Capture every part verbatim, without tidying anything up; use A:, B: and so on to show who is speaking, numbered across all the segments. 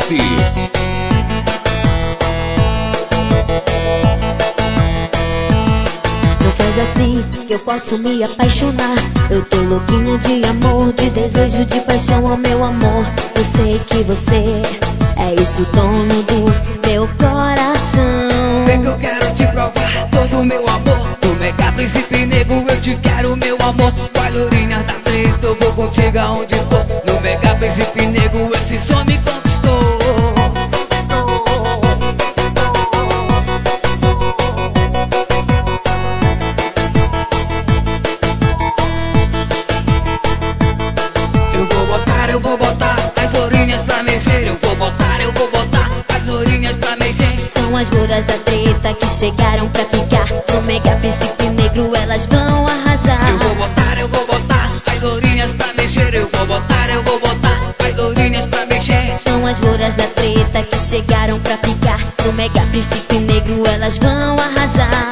A: Isabelense.
B: Não faz assim que eu posso me apaixonar. Eu tô louquinha de amor, de desejo, de paixão ao meu amor. Eu sei que você é isso, dono do meu coração.
C: Vem que eu quero te provar todo o meu amor. Do Mega Príncipe Negro eu te quero, meu amor. Com a lourinha da frente eu vou contigo aonde for. No Mega Príncipe Negro esse som me conquistou. Eu vou botar, eu vou botar as lourinhas pra mexer. Eu vou botar, eu vou botar as lourinhas pra mexer.
B: São as louras da treta que chegaram pra ficar. No Mega Príncipe Negro elas vão arrasar.
C: Eu vou botar, eu vou botar as lourinhas pra mexer. Eu vou botar, eu vou botar as lourinhas pra mexer.
B: São as louras da treta que chegaram pra ficar. No Mega Príncipe Negro elas vão arrasar.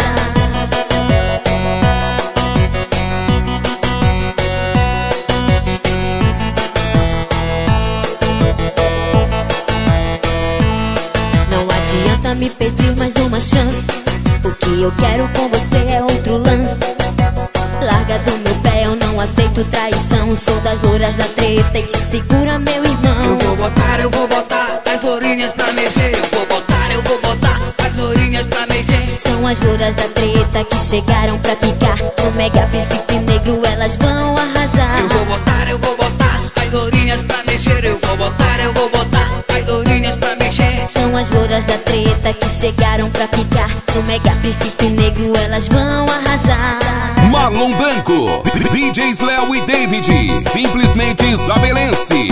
B: Não adianta me pedir mais uma chance. O que eu quero com você é outro lance. Larga do meu pé, eu não aceito traição. Sou das louras da treta e te segura, meu irmão.
C: Eu vou botar, eu vou botar as lourinhas pra mexer. Eu vou botar, eu vou botar as lourinhas pra mexer.
B: São as louras da treta que chegaram pra ficar. No Mega Príncipe Negro elas vão arrasar.
C: Eu vou botar, eu vou botar as lourinhas pra mexer. Eu vou botar, eu vou botar as lourinhas pra mexer.
B: São as louras da treta que chegaram pra ficar. No Mega Príncipe Negro elas vão arrasar.
A: Marlon Branco, D Js Léo e David, simplesmente isabelense.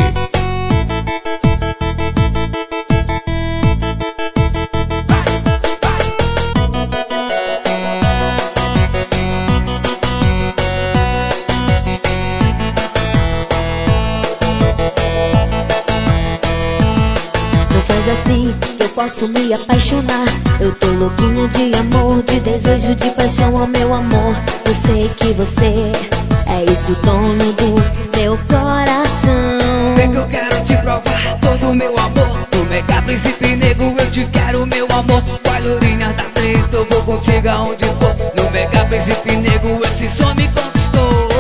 B: Não faz assim que eu posso me apaixonar. Eu tô louquinha de amor, de desejo, de paixão ao meu amor. Eu sei que você é isso, dono do meu coração.
C: Vem que eu quero te provar todo o meu amor. Do Mega Príncipe Negro eu te quero, meu amor. Com a lourinha da frente eu vou contigo aonde for. No Mega Príncipe Negro esse som me conquistou.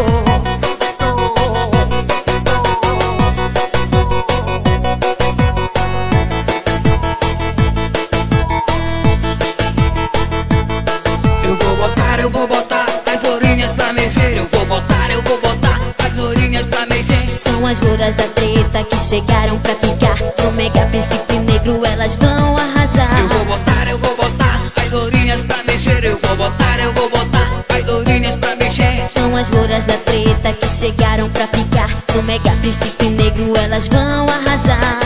C: Eu vou botar, eu vou botar as lourinhas pra mexer. Eu vou botar, eu vou botar as lourinhas pra mexer.
B: São as louras da treta que chegaram pra ficar. No Mega Príncipe Negro elas vão arrasar.
C: Eu vou botar, eu vou botar as lourinhas pra mexer. Eu vou botar, eu vou botar as lourinhas pra mexer.
B: São as louras da treta que chegaram pra ficar. No Mega Príncipe Negro elas vão arrasar.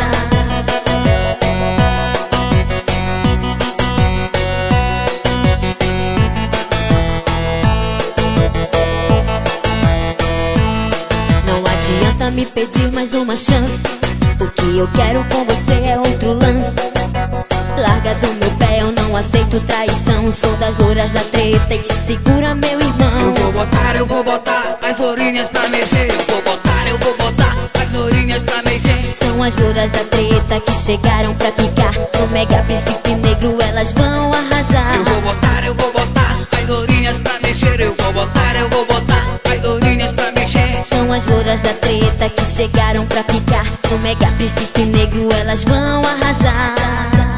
B: Não adianta me pedir mais uma chance. O que eu quero com você é outro lance. Larga do meu pé, eu não aceito traição. Sou das louras da treta e te segura, meu irmão.
C: Eu vou botar, eu vou botar as lourinhas pra mexer. Eu vou botar, eu vou botar as lourinhas pra mexer.
B: São as louras da treta que chegaram pra ficar. No Mega Príncipe Negro elas vão arrasar.
C: Eu vou botar, eu vou botar as lourinhas pra mexer. Eu vou botar, eu vou botar as lourinhas pra mexer.
B: São as louras da treta que chegaram pra ficar. No Mega Príncipe Negro elas vão arrasar.